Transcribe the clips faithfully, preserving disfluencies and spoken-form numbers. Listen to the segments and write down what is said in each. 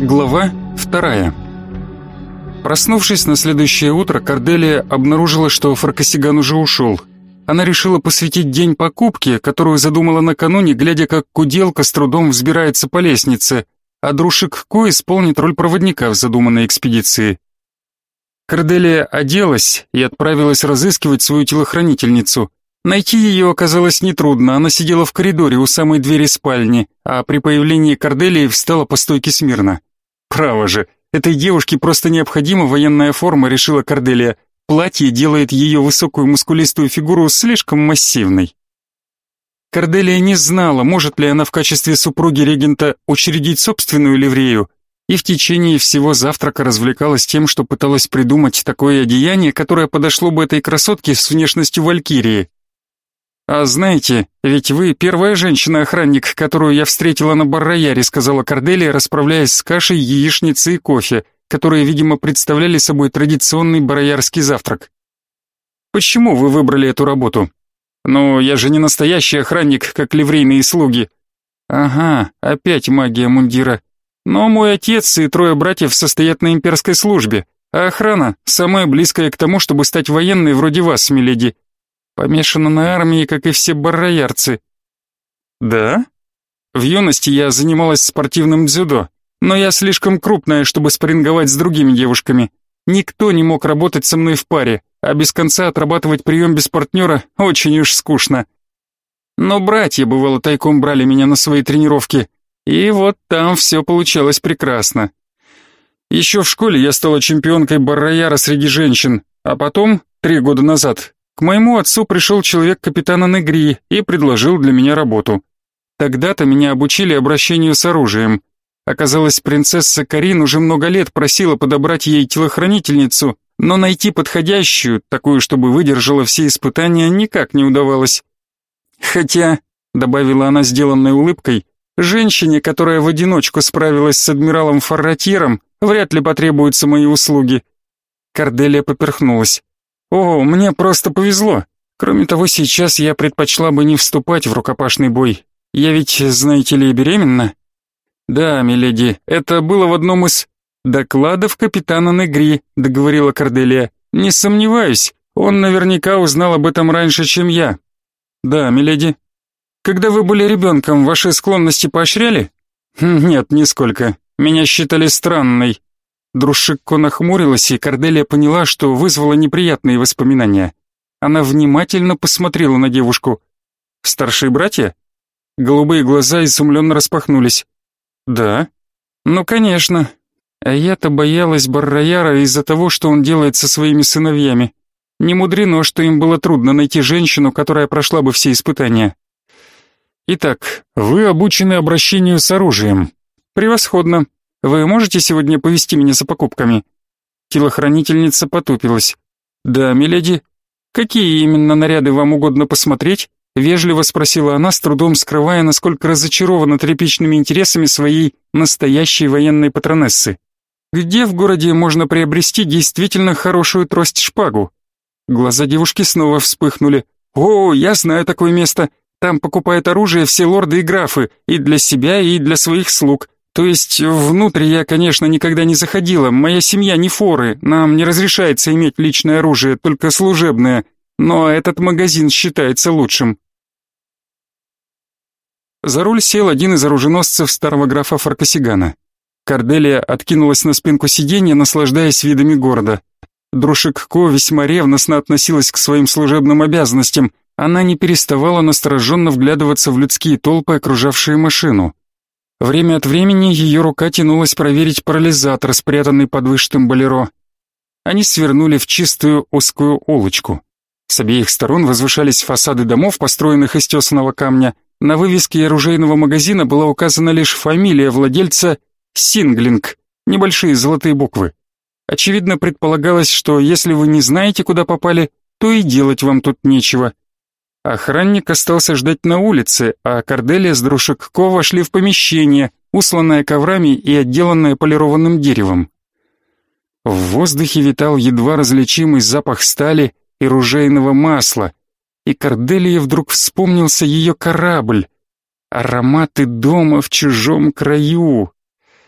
Глава вторая. Проснувшись на следующее утро, Корделия обнаружила, что Фаркасиган уже ушел. Она решила посвятить день покупке, которую задумала накануне, глядя, как куделка с трудом взбирается по лестнице, а Друшик Ко исполнит роль проводника в задуманной экспедиции. Корделия оделась и отправилась разыскивать свою телохранительницу. Найти ее оказалось нетрудно, она сидела в коридоре у самой двери спальни, а при появлении Корделии встала по стойке смирно. Право же, этой девушке просто необходима военная форма, решила Корделия. Платье делает ее высокую мускулистую фигуру слишком массивной. Корделия не знала, может ли она в качестве супруги регента учредить собственную ливрею, и в течение всего завтрака развлекалась тем, что пыталась придумать такое одеяние, которое подошло бы этой красотке с внешностью валькирии. «А знаете, ведь вы первая женщина-охранник, которую я встретила на Бар-Рояле», сказала Корделия, расправляясь с кашей, яичницей и кофе, которые, видимо, представляли собой традиционный бароярский завтрак. «Почему вы выбрали эту работу?» «Ну, я же не настоящий охранник, как ливрейные слуги». «Ага, опять магия мундира. Но мой отец и трое братьев состоят на имперской службе, а охрана — самая близкая к тому, чтобы стать военной вроде вас, миледи. Помешана на армии, как и все барроярцы». «Да? В юности я занималась спортивным дзюдо, но я слишком крупная, чтобы спарринговать с другими девушками. Никто не мог работать со мной в паре, а без конца отрабатывать прием без партнера очень уж скучно. Но братья, бывало, тайком брали меня на свои тренировки, и вот там все получалось прекрасно. Еще в школе я стала чемпионкой бар-рояля среди женщин, а потом, три года назад, к моему отцу пришел человек капитана Негри и предложил для меня работу. Тогда-то меня обучили обращению с оружием. Оказалось, принцесса Карин уже много лет просила подобрать ей телохранительницу, но найти подходящую, такую, чтобы выдержала все испытания, никак не удавалось. Хотя, добавила она сделанной улыбкой, женщине, которая в одиночку справилась с адмиралом Фарратьером, вряд ли потребуются мои услуги. Корделия поперхнулась. «О, мне просто повезло. Кроме того, сейчас я предпочла бы не вступать в рукопашный бой. Я ведь, знаете ли, беременна». «Да, миледи, это было в одном из докладов капитана Негри», — договорила Корделия. «Не сомневаюсь, он наверняка узнал об этом раньше, чем я». «Да, миледи». «Когда вы были ребенком, ваши склонности поощряли?» «Нет, нисколько. Меня считали странной». Друшик Ко нахмурилась, и Корделия поняла, что вызвало неприятные воспоминания. Она внимательно посмотрела на девушку. «Старшие братья?» Голубые глаза изумленно распахнулись. «Да? Ну, конечно. А я-то боялась Бар-Рояля из-за того, что он делает со своими сыновьями. Не мудрено, что им было трудно найти женщину, которая прошла бы все испытания». «Итак, вы обучены обращению с оружием. Превосходно. Вы можете сегодня повести меня за покупками?» Телохранительница потупилась. «Да, миледи. Какие именно наряды вам угодно посмотреть?» Вежливо спросила она, с трудом скрывая, насколько разочарована тряпичными интересами своей настоящей военной патронессы. «Где в городе можно приобрести действительно хорошую трость-шпагу?» Глаза девушки снова вспыхнули. «О, я знаю такое место. Там покупают оружие все лорды и графы, и для себя, и для своих слуг. То есть внутрь я, конечно, никогда не заходила. Моя семья не форы, нам не разрешается иметь личное оружие, только служебное. Но этот магазин считается лучшим». За руль сел один из оруженосцев старого графа Фаркасигана. Корделия откинулась на спинку сиденья, наслаждаясь видами города. Друшик Ко весьма ревностно относилась к своим служебным обязанностям. Она не переставала настороженно вглядываться в людские толпы, окружавшие машину. Время от времени ее рука тянулась проверить парализатор, спрятанный под вышитым болеро. Они свернули в чистую узкую улочку. С обеих сторон возвышались фасады домов, построенных из тесаного камня. На вывеске оружейного магазина была указана лишь фамилия владельца Синглинг, небольшие золотые буквы. Очевидно, предполагалось, что если вы не знаете, куда попали, то и делать вам тут нечего. Охранник остался ждать на улице, а Корделия с Друшик Ко вошли в помещение, усланное коврами и отделанное полированным деревом. В воздухе витал едва различимый запах стали и ружейного масла, и Корделии вдруг вспомнился ее корабль. Ароматы дома в чужом краю.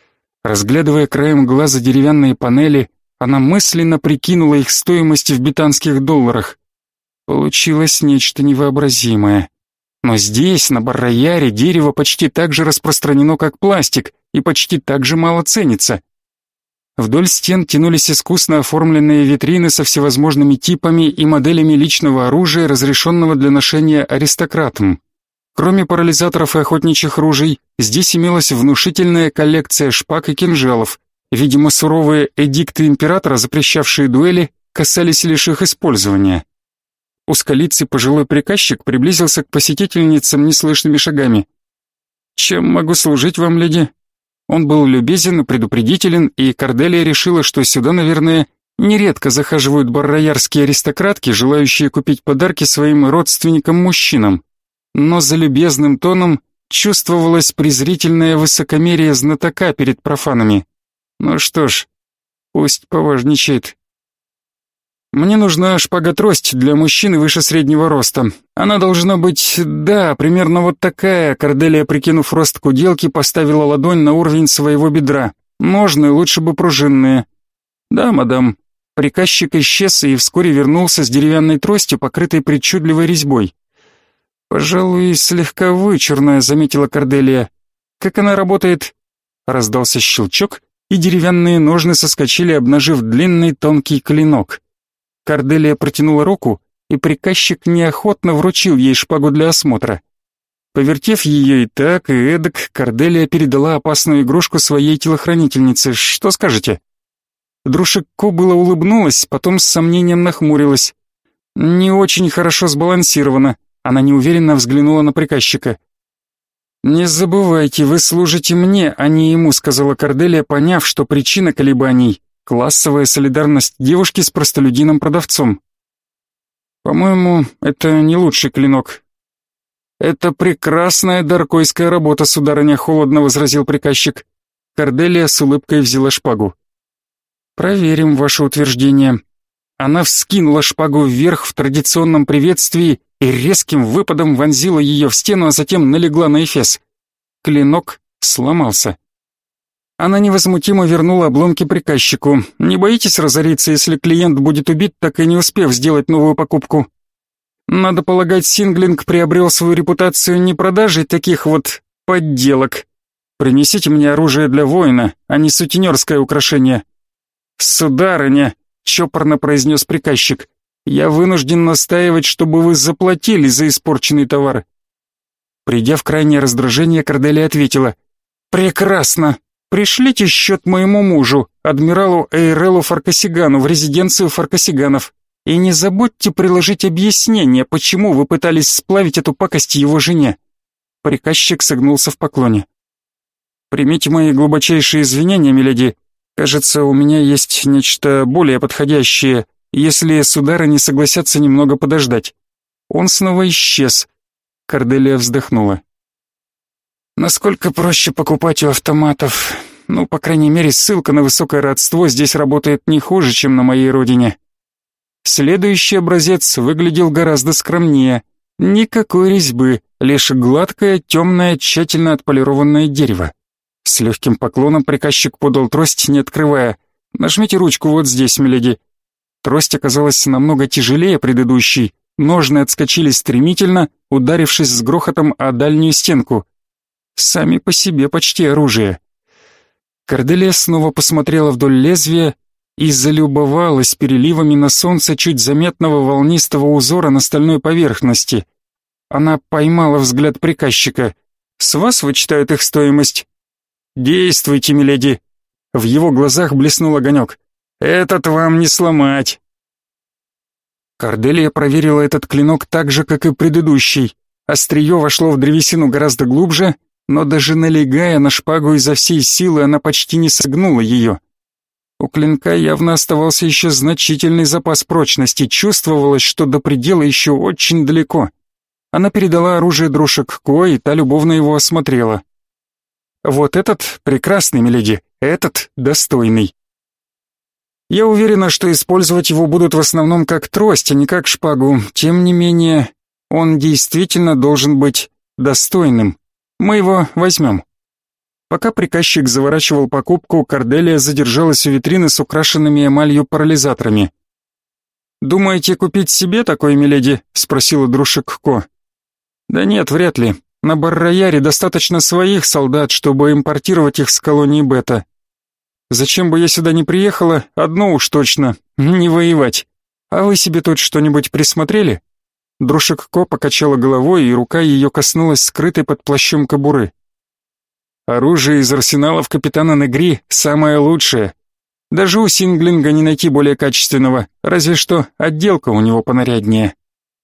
Разглядывая краем глаза деревянные панели, она мысленно прикинула их стоимость в британских долларах. Получилось нечто невообразимое. Но здесь, на Бар-Рояле, дерево почти так же распространено, как пластик, и почти так же мало ценится. Вдоль стен тянулись искусно оформленные витрины со всевозможными типами и моделями личного оружия, разрешенного для ношения аристократам. Кроме парализаторов и охотничьих ружей, здесь имелась внушительная коллекция шпаг и кинжалов. Видимо, суровые эдикты императора, запрещавшие дуэли, касались лишь их использования. Узколицый пожилой приказчик приблизился к посетительницам неслышными шагами. «Чем могу служить вам, леди?» Он был любезен и предупредителен, и Корделия решила, что сюда, наверное, нередко захаживают бар-рояльские аристократки, желающие купить подарки своим родственникам-мужчинам. Но за любезным тоном чувствовалось презрительное высокомерие знатока перед профанами. Ну что ж, пусть поважничает. Мне нужна шпага-трость для мужчины выше среднего роста. Она должна быть, да, примерно вот такая. Корделия, прикинув рост куделки, поставила ладонь на уровень своего бедра. Ножны лучше бы пружинные. Да, мадам. Приказчик исчез и вскоре вернулся с деревянной тростью, покрытой причудливой резьбой. Пожалуй, слегка вычурная, заметила Корделия. Как она работает? Раздался щелчок, и деревянные ножны соскочили, обнажив длинный тонкий клинок. Корделия протянула руку, и приказчик неохотно вручил ей шпагу для осмотра. Повертев ее и так, и эдак, Корделия передала опасную игрушку своей телохранительнице. «Что скажете?» Друшек-Ко было улыбнулась, потом с сомнением нахмурилась. «Не очень хорошо сбалансировано», она неуверенно взглянула на приказчика. «Не забывайте, вы служите мне, а не ему», сказала Корделия, поняв, что причина колебаний — классовая солидарность девушки с простолюдином-продавцом. «По-моему, это не лучший клинок». «Это прекрасная даркойская работа, сударыня», — холодно возразил приказчик. Корделия с улыбкой взяла шпагу. «Проверим ваше утверждение». Она вскинула шпагу вверх в традиционном приветствии и резким выпадом вонзила ее в стену, а затем налегла на эфес. Клинок сломался. Она невозмутимо вернула обломки приказчику. «Не боитесь разориться, если клиент будет убит, так и не успев сделать новую покупку?» Надо полагать, Синглинг приобрел свою репутацию не продажей таких вот подделок. Принесите мне оружие для воина, а не сутенерское украшение. «Сударыня», — чопорно произнес приказчик, — «я вынужден настаивать, чтобы вы заплатили за испорченный товар». Придя в крайнее раздражение, Корделия ответила: «Прекрасно! Пришлите счет моему мужу, адмиралу Эйрелу Фаркасигану, в резиденцию Фаркасиганов, и не забудьте приложить объяснение, почему вы пытались сплавить эту пакость его жене». Приказчик согнулся в поклоне. «Примите мои глубочайшие извинения, миледи. Кажется, у меня есть нечто более подходящее, если судары не согласятся немного подождать». Он снова исчез. Корделия вздохнула. «Насколько проще покупать у автоматов? Ну, по крайней мере, ссылка на высокое родство здесь работает не хуже, чем на моей родине». Следующий образец выглядел гораздо скромнее. Никакой резьбы, лишь гладкое, темное, тщательно отполированное дерево. С легким поклоном приказчик подал трость, не открывая. «Нажмите ручку вот здесь, миледи». Трость оказалась намного тяжелее предыдущей. Ножны отскочили стремительно, ударившись с грохотом о дальнюю стенку. Сами по себе почти оружие. Корделия снова посмотрела вдоль лезвия и залюбовалась переливами на солнце чуть заметного волнистого узора на стальной поверхности. Она поймала взгляд приказчика. «С вас вычитают их стоимость?» «Действуйте, миледи!» В его глазах блеснул огонек. «Этот вам не сломать!» Корделия проверила этот клинок так же, как и предыдущий. Острие вошло в древесину гораздо глубже, но даже налегая на шпагу изо всей силы, она почти не согнула ее. У клинка явно оставался еще значительный запас прочности, чувствовалось, что до предела еще очень далеко. Она передала оружие Друшек-Ко, и та любовно его осмотрела. «Вот этот прекрасный, миледи, этот достойный. Я уверена, что использовать его будут в основном как трость, а не как шпагу. Тем не менее, он действительно должен быть достойным. Мы его возьмем». Пока приказчик заворачивал покупку, Корделия задержалась у витрины с украшенными эмалью парализаторами. «Думаете купить себе такой, миледи?» — спросила Друшек Ко. «Да нет, вряд ли. На Бар-Рояре достаточно своих солдат, чтобы импортировать их с колонии Бета. Зачем бы я сюда не приехала, одно уж точно — не воевать. А вы себе тут что-нибудь присмотрели?» Друшек Ко покачала головой, и рука ее коснулась скрытой под плащом кобуры. «Оружие из арсеналов капитана Негри самое лучшее. Даже у Синглинга не найти более качественного, разве что отделка у него понаряднее».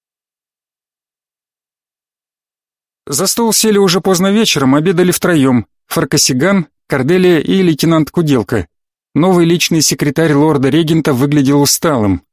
За стол сели уже поздно вечером, обедали втроем: Фаркасиган, Корделия и лейтенант Куделка. Новый личный секретарь лорда-регента выглядел усталым.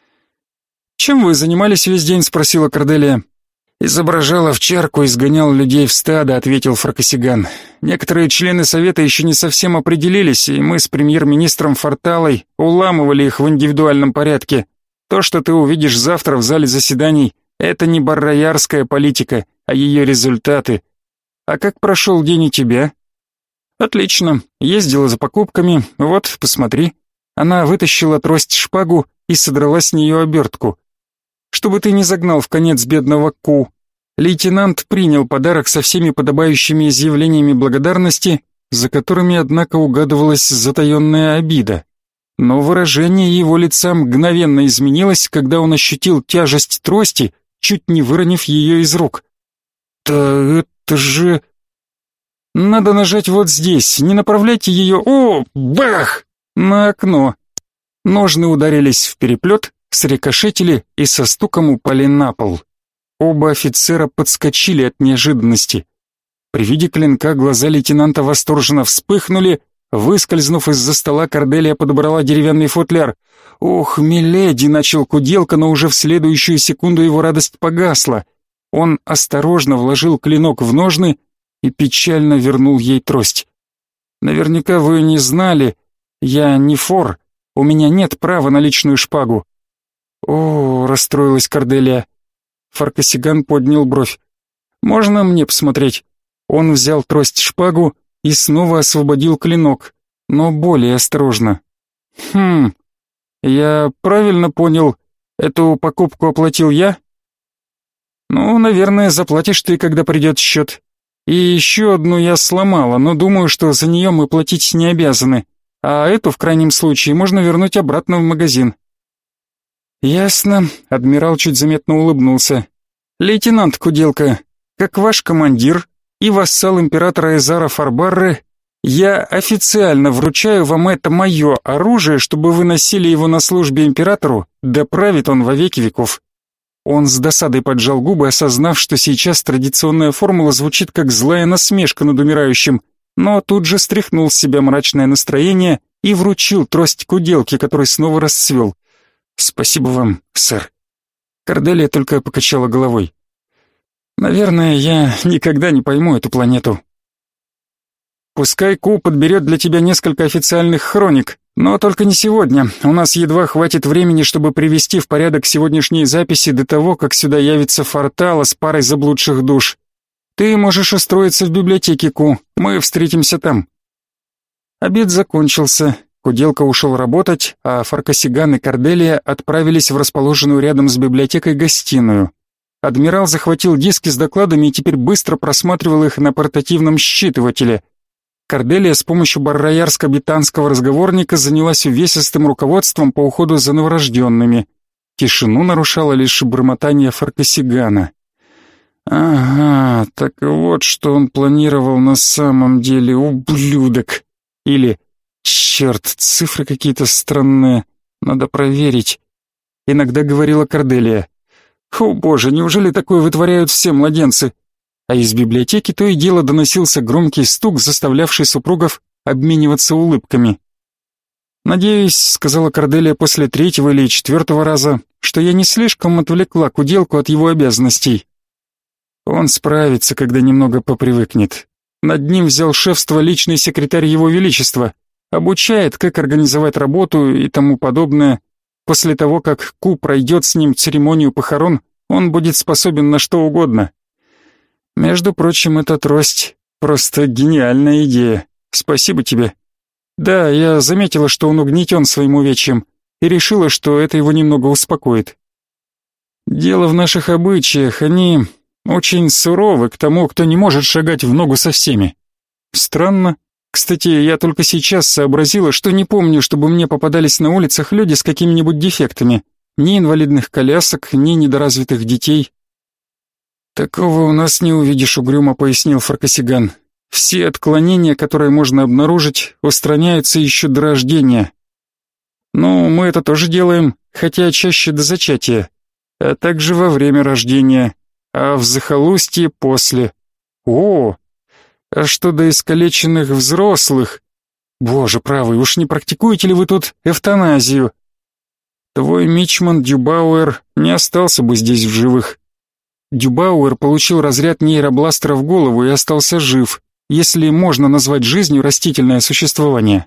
«Чем вы занимались весь день?» — спросила Корделия. «Изображал овчарку и сгонял людей в стадо», — ответил Фаркасиган. «Некоторые члены совета еще не совсем определились, и мы с премьер-министром Форталой уламывали их в индивидуальном порядке. То, что ты увидишь завтра в зале заседаний, это не барроярская политика, а ее результаты. А как прошел день у тебя?» «Отлично. Ездила за покупками. Вот, посмотри». Она вытащила трость-шпагу и содрала с нее обертку. «Чтобы ты не загнал в конец бедного Ку». Лейтенант принял подарок со всеми подобающими изъявлениями благодарности, за которыми, однако, угадывалась затаенная обида. Но выражение его лица мгновенно изменилось, когда он ощутил тяжесть трости, чуть не выронив ее из рук. «Да это же...» «Надо нажать вот здесь, не направляйте ее... О, бах!» На окно. Ножны ударились в переплет, срикошетили и со стуком упали на пол. Оба офицера подскочили от неожиданности. При виде клинка глаза лейтенанта восторженно вспыхнули. Выскользнув из-за стола, Корделия подобрала деревянный футляр. «Ох, миледи!» — начал Куделка, но уже в следующую секунду его радость погасла. Он осторожно вложил клинок в ножны и печально вернул ей трость. «Наверняка вы не знали, я не фор, у меня нет права на личную шпагу». «О!» — расстроилась Корделия. Фаркасиган поднял бровь. «Можно мне посмотреть?» Он взял трость-шпагу и снова освободил клинок, но более осторожно. «Хм, я правильно понял, эту покупку оплатил я?» «Ну, наверное, заплатишь ты, когда придет счет. И еще одну я сломала, но думаю, что за нее мы платить не обязаны, а эту, в крайнем случае, можно вернуть обратно в магазин». «Ясно», — адмирал чуть заметно улыбнулся. «Лейтенант Куделка, как ваш командир и вассал императора Эзара Фарбарры, я официально вручаю вам это мое оружие, чтобы вы носили его на службе императору, да правит он во веки веков». Он с досадой поджал губы, осознав, что сейчас традиционная формула звучит как злая насмешка над умирающим, но тут же стряхнул с себя мрачное настроение и вручил трость Куделке, который снова расцвел. «Спасибо вам, сэр». Корделия только покачала головой. «Наверное, я никогда не пойму эту планету». «Пускай Ку подберет для тебя несколько официальных хроник, но только не сегодня. У нас едва хватит времени, чтобы привести в порядок сегодняшние записи до того, как сюда явится Фортала с парой заблудших душ. Ты можешь устроиться в библиотеке, Ку, мы встретимся там». Обед закончился. Куделка ушел работать, а Фаркасиган и Корделия отправились в расположенную рядом с библиотекой гостиную. Адмирал захватил диски с докладами и теперь быстро просматривал их на портативном считывателе. Корделия с помощью барроярско-бетанского разговорника занялась увесистым руководством по уходу за новорожденными. Тишину нарушало лишь бормотание Фаркасигана. «Ага, так вот что он планировал на самом деле, ублюдок!» Или «Черт, цифры какие-то странные, надо проверить», — иногда говорила Корделия. «О боже, неужели такое вытворяют все младенцы?» А из библиотеки то и дело доносился громкий стук, заставлявший супругов обмениваться улыбками. «Надеюсь», — сказала Корделия после третьего или четвертого раза, «что я не слишком отвлекла Куделку от его обязанностей». Он справится, когда немного попривыкнет. Над ним взял шефство личный секретарь Его Величества, обучает, как организовать работу и тому подобное. После того, как Ку пройдет с ним церемонию похорон, он будет способен на что угодно. Между прочим, эта трость Просто гениальная идея. Спасибо тебе. Да, я заметила, что он угнетен своим увечьем, и решила, что это его немного успокоит. Дело в наших обычаях, они очень суровы к тому, кто не может шагать в ногу со всеми. Странно. Кстати, я только сейчас сообразила, что не помню, чтобы мне попадались на улицах люди с какими-нибудь дефектами. Ни инвалидных колясок, ни недоразвитых детей. «Такого у нас не увидишь», — угрюмо пояснил Фаркасиган. «Все отклонения, которые можно обнаружить, устраняются еще до рождения. Ну, мы это тоже делаем, хотя чаще до зачатия, а также во время рождения, а в захолустье после. О, а что до искалеченных взрослых? Боже правый, уж не практикуете ли вы тут эвтаназию? Твой мичман Дюбауэр не остался бы здесь в живых». Дюбауэр получил разряд нейробластера в голову и остался жив, если можно назвать жизнью растительное существование.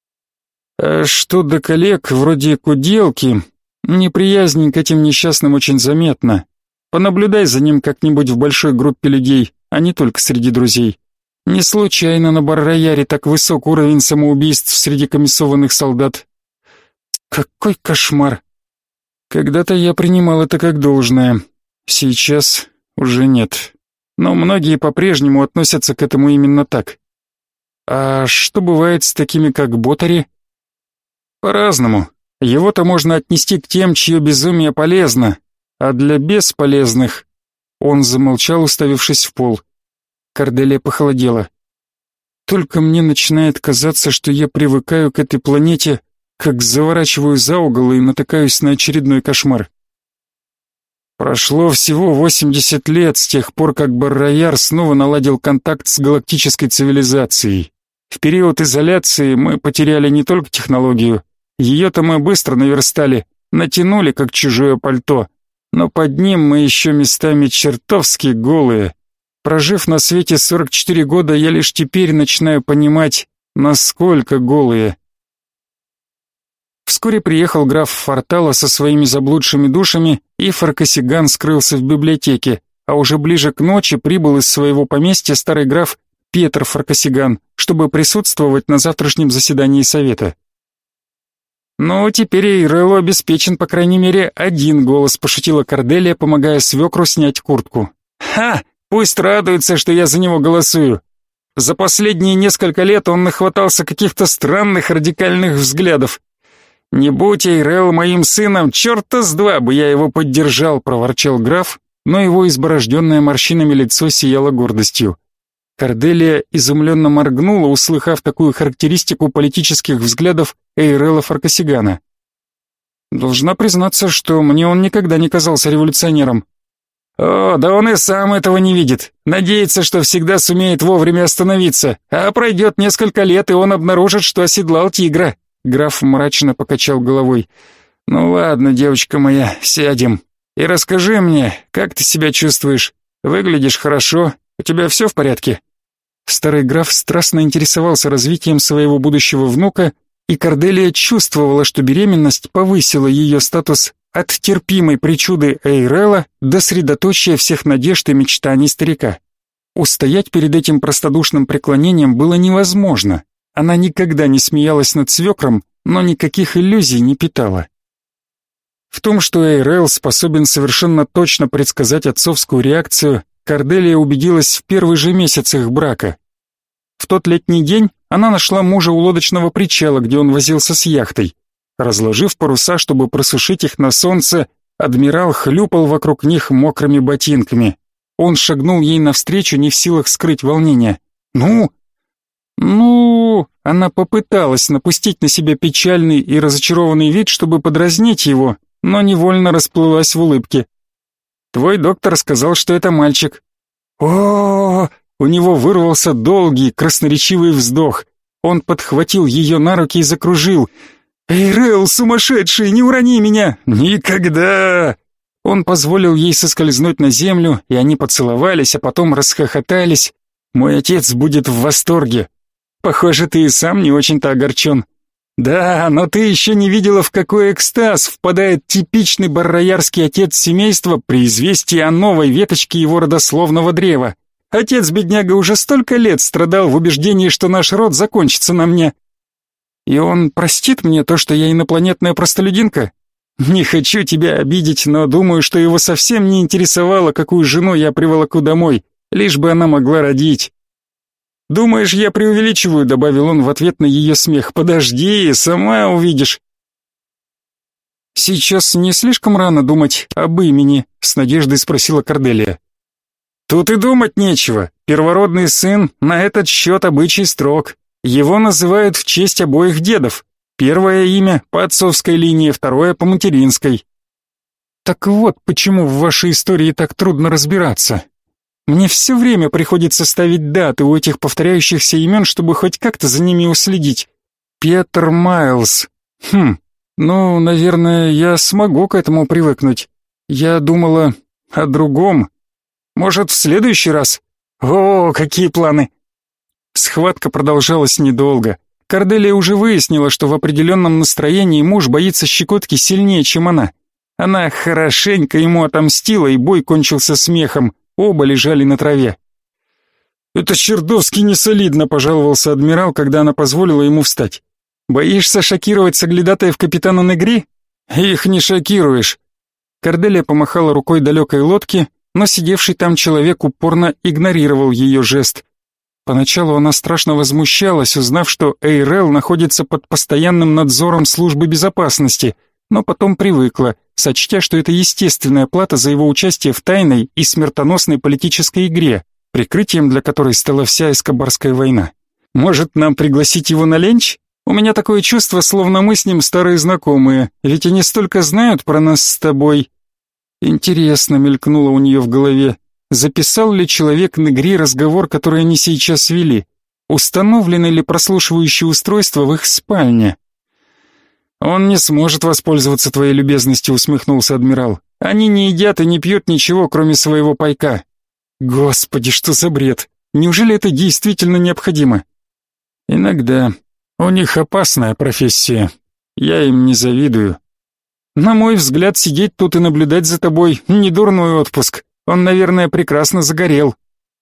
А что до коллег, вроде Куделки, неприязнь к этим несчастным очень заметна. Понаблюдай за ним как-нибудь в большой группе людей, а не только среди друзей. Не случайно на Бар-Рояре так высок уровень самоубийств среди комиссованных солдат. Какой кошмар! Когда-то я принимал это как должное. Сейчас уже нет. Но многие по-прежнему относятся к этому именно так. А что бывает с такими, как Ботари? По-разному. Его-то можно отнести к тем, чье безумие полезно, а для бесполезных... Он замолчал, уставившись в пол. Корделия похолодела. Только мне начинает казаться, что я привыкаю к этой планете, как заворачиваю за угол и натыкаюсь на очередной кошмар. Прошло всего восемьдесят лет с тех пор, как Бар-Рояр снова наладил контакт с галактической цивилизацией. В период изоляции мы потеряли не только технологию, ее-то мы быстро наверстали, натянули как чужое пальто, но под ним мы еще местами чертовски голые. Прожив на свете сорок четыре года, я лишь теперь начинаю понимать, насколько голые. Вскоре приехал граф Фортала со своими заблудшими душами, и Фаркасиган скрылся в библиотеке, а уже ближе к ночи прибыл из своего поместья старый граф Петр Фаркасиган, чтобы присутствовать на завтрашнем заседании совета. «Ну, теперь Эйреллу обеспечен, по крайней мере, один голос», — пошутила Корделия, помогая свекру снять куртку. «Ха! Пусть радуется, что я за него голосую. За последние несколько лет он нахватался каких-то странных радикальных взглядов. Не будь Эйрелл моим сыном, черта с два бы я его поддержал», — проворчал граф, но его изборожденное морщинами лицо сияло гордостью. Корделия изумленно моргнула, услыхав такую характеристику политических взглядов Эйрелла Фаркасигана. «Должна признаться, что мне он никогда не казался революционером». «О, да он и сам этого не видит. Надеется, что всегда сумеет вовремя остановиться, а пройдет несколько лет, и он обнаружит, что оседлал тигра». Граф мрачно покачал головой. «Ну ладно, девочка моя, сядем. И расскажи мне, как ты себя чувствуешь? Выглядишь хорошо, у тебя все в порядке?» Старый граф страстно интересовался развитием своего будущего внука, и Корделия чувствовала, что беременность повысила ее статус от терпимой причуды Эйрелла до средоточия всех надежд и мечтаний старика. Устоять перед этим простодушным преклонением было невозможно. Она никогда не смеялась над свекром, но никаких иллюзий не питала. В том, что Эйрелл способен совершенно точно предсказать отцовскую реакцию, Корделия убедилась в первый же месяц их брака. В тот летний день она нашла мужа у лодочного причала, где он возился с яхтой. Разложив паруса, чтобы просушить их на солнце, адмирал хлюпал вокруг них мокрыми ботинками. Он шагнул ей навстречу, не в силах скрыть волнение. «Ну?» «Ну...» Она попыталась напустить на себя печальный и разочарованный вид, чтобы подразнить его, но невольно расплылась в улыбке. «Твой доктор сказал, что это мальчик». О, у него вырвался долгий, красноречивый вздох. Он подхватил ее на руки и закружил. «Эйрелл, сумасшедший, не урони меня! Никогда!» Он позволил ей соскользнуть на землю, и они поцеловались, а потом расхохотались. «Мой отец будет в восторге. Похоже, ты и сам не очень-то огорчен». «Да, но ты еще не видела, в какой экстаз впадает типичный барроярский отец семейства при известии о новой веточке его родословного древа. Отец-бедняга уже столько лет страдал в убеждении, что наш род закончится на мне. И он простит мне то, что я инопланетная простолюдинка? Не хочу тебя обидеть, но думаю, что его совсем не интересовало, какую жену я приволоку домой, лишь бы она могла родить. «Думаешь, я преувеличиваю?» — добавил он в ответ на ее смех. «Подожди, сама увидишь». «Сейчас не слишком рано думать об имени?» — с надеждой спросила Корделия. «Тут и думать нечего. Первородный сын на этот счет обычай строг. Его называют в честь обоих дедов. Первое имя по отцовской линии, второе по материнской». «Так вот, почему в вашей истории так трудно разбираться. Мне все время приходится ставить даты у этих повторяющихся имен, чтобы хоть как-то за ними уследить. Петр Майлз. Хм, ну, наверное, я смогу к этому привыкнуть. Я думала о другом. Может, в следующий раз? О, какие планы!» Схватка продолжалась недолго. Корделия уже выяснила, что в определенном настроении муж боится щекотки сильнее, чем она. Она хорошенько ему отомстила, и бой кончился смехом. Оба лежали на траве. «Это чертовски несолидно», — пожаловался адмирал, когда она позволила ему встать. «Боишься шокировать соглядатаев капитана Негри? Их не шокируешь». Корделия помахала рукой далекой лодке, но сидевший там человек упорно игнорировал ее жест. Поначалу она страшно возмущалась, узнав, что Эйрел находится под постоянным надзором службы безопасности, но потом привыкла, сочтя, что это естественная плата за его участие в тайной и смертоносной политической игре, прикрытием для которой стала вся эскобарская война. «Может, нам пригласить его на ленч? У меня такое чувство, словно мы с ним старые знакомые, ведь они столько знают про нас с тобой». Интересно, мелькнуло у нее в голове, записал ли человек Негри разговор, который они сейчас вели? Установлено ли прослушивающее устройство в их спальне? «Он не сможет воспользоваться твоей любезностью», — усмехнулся адмирал. «Они не едят и не пьют ничего, кроме своего пайка». «Господи, что за бред! Неужели это действительно необходимо?» «Иногда. У них опасная профессия. Я им не завидую. На мой взгляд, сидеть тут и наблюдать за тобой — недурной отпуск. Он, наверное, прекрасно загорел».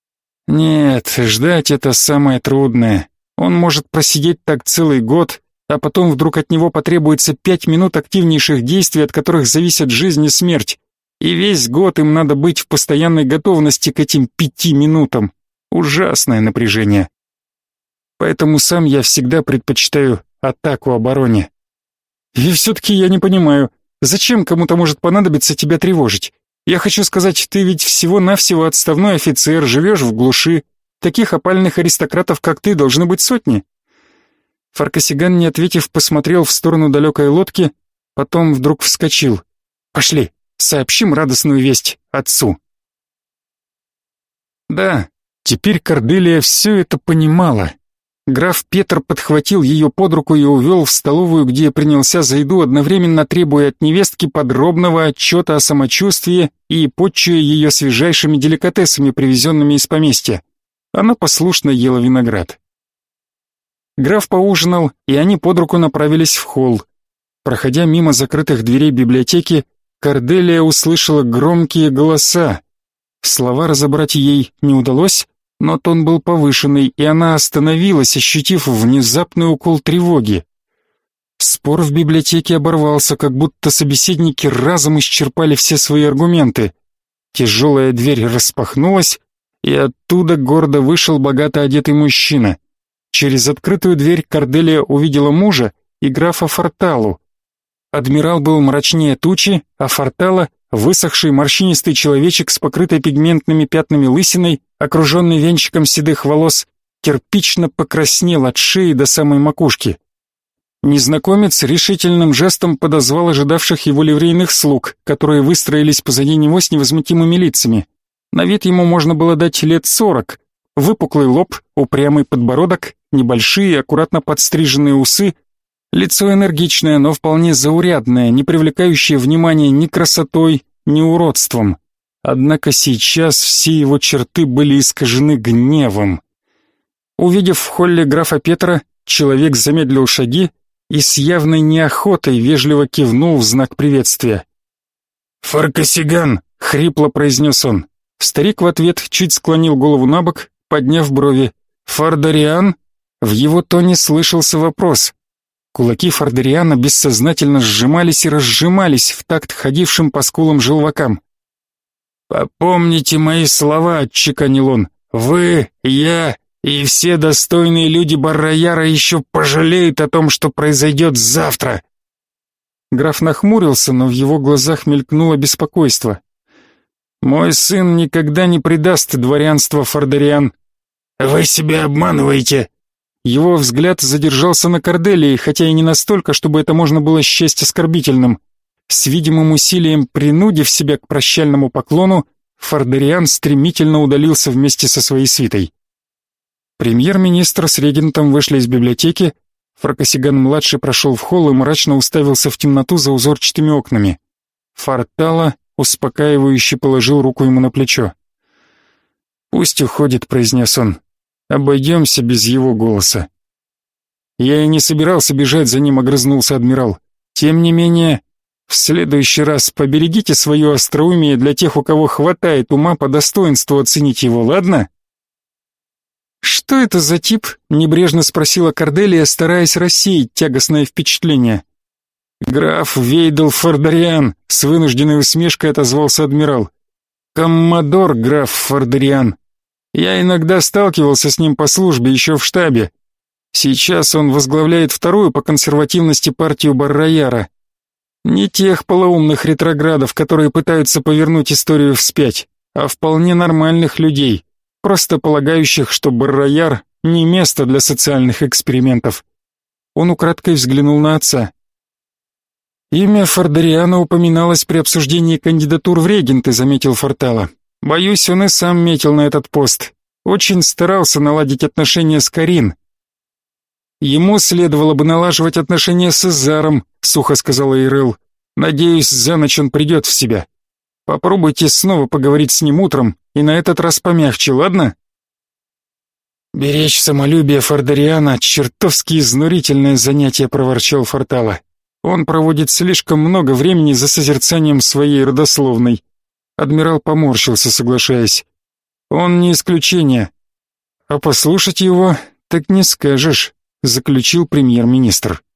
«Нет, ждать — это самое трудное. Он может просидеть так целый год, а потом вдруг от него потребуется пять минут активнейших действий, от которых зависят жизнь и смерть. И весь год им надо быть в постоянной готовности к этим пяти минутам. Ужасное напряжение. Поэтому сам я всегда предпочитаю атаку обороне. И все-таки я не понимаю, зачем кому-то может понадобиться тебя тревожить? Я хочу сказать, ты ведь всего-навсего отставной офицер, живешь в глуши. Таких опальных аристократов, как ты, должны быть сотни». Фаркасиган, не ответив, посмотрел в сторону далекой лодки, потом вдруг вскочил. «Пошли, сообщим радостную весть отцу». Да, теперь Корделия все это понимала. Граф Петр подхватил ее под руку и увел в столовую, где принялся за еду, одновременно требуя от невестки подробного отчета о самочувствии и подчуя ее свежайшими деликатесами, привезенными из поместья. Она послушно ела виноград. Граф поужинал, и они под руку направились в холл. Проходя мимо закрытых дверей библиотеки, Корделия услышала громкие голоса. Слова разобрать ей не удалось, но тон был повышенный, и она остановилась, ощутив внезапный укол тревоги. Спор в библиотеке оборвался, как будто собеседники разом исчерпали все свои аргументы. Тяжелая дверь распахнулась, и оттуда гордо вышел богато одетый мужчина. Через открытую дверь Корделия увидела мужа и графа Форталу. Адмирал был мрачнее тучи, а Фортала — высохший морщинистый человечек с покрытой пигментными пятнами лысиной, окруженный венчиком седых волос, кирпично покраснел от шеи до самой макушки. Незнакомец решительным жестом подозвал ожидавших его ливрейных слуг, которые выстроились позади него с невозмутимыми лицами. На вид ему можно было дать лет сорок. Выпуклый лоб, упрямый подбородок, небольшие, аккуратно подстриженные усы, лицо энергичное, но вполне заурядное, не привлекающее внимания ни красотой, ни уродством. Однако сейчас все его черты были искажены гневом. Увидев в холле графа Петра, человек замедлил шаги и с явной неохотой вежливо кивнул в знак приветствия. «Фаркасиган!» — хрипло произнес он. Старик в ответ чуть склонил голову набок, подняв брови. «Фардариан?» В его тоне слышался вопрос. Кулаки Фардариана бессознательно сжимались и разжимались в такт ходившим по скулам желвакам. «Попомните мои слова», — отчеканил он. «Вы, я и все достойные люди Бар-Раяра еще пожалеют о том, что произойдет завтра». Граф нахмурился, но в его глазах мелькнуло беспокойство. «Мой сын никогда не предаст дворянство, Фардариан». «Вы себя обманываете». Его взгляд задержался на Корделии, хотя и не настолько, чтобы это можно было счесть оскорбительным. С видимым усилием принудив себя к прощальному поклону, Фардариан стремительно удалился вместе со своей свитой. Премьер-министр с регентом вышли из библиотеки, Фаркасиган-младший прошел в холл и мрачно уставился в темноту за узорчатыми окнами. Фартала успокаивающе положил руку ему на плечо. «Пусть уходит», — произнес он. «Обойдемся без его голоса». «Я и не собирался бежать за ним», — огрызнулся адмирал. «Тем не менее, в следующий раз поберегите свое остроумие для тех, у кого хватает ума по достоинству оценить его, ладно?» «Что это за тип?» — небрежно спросила Корделия, стараясь рассеять тягостное впечатление. «Граф Вейдел Фардариан», — с вынужденной усмешкой отозвался адмирал. «Коммодор граф Фардариан. Я иногда сталкивался с ним по службе еще в штабе. Сейчас он возглавляет вторую по консервативности партию Бар-Раяра. Не тех полоумных ретроградов, которые пытаются повернуть историю вспять, а вполне нормальных людей, просто полагающих, что Бар-Раяр не место для социальных экспериментов». Он украдкой взглянул на отца. «Имя Фардариана упоминалось при обсуждении кандидатур в регенты», — заметил Фартала. «Боюсь, он и сам метил на этот пост. Очень старался наладить отношения с Карин». «Ему следовало бы налаживать отношения с Изаром», — сухо сказала Ирел. «Надеюсь, за ночь он придет в себя. Попробуйте снова поговорить с ним утром, и на этот раз помягче, ладно?» «Беречь самолюбие Фардариана — чертовски изнурительное занятие», — проворчал Фартала. «Он проводит слишком много времени за созерцанием своей родословной». Адмирал поморщился, соглашаясь. «Он не исключение. А послушать его так не скажешь», — заключил премьер-министр.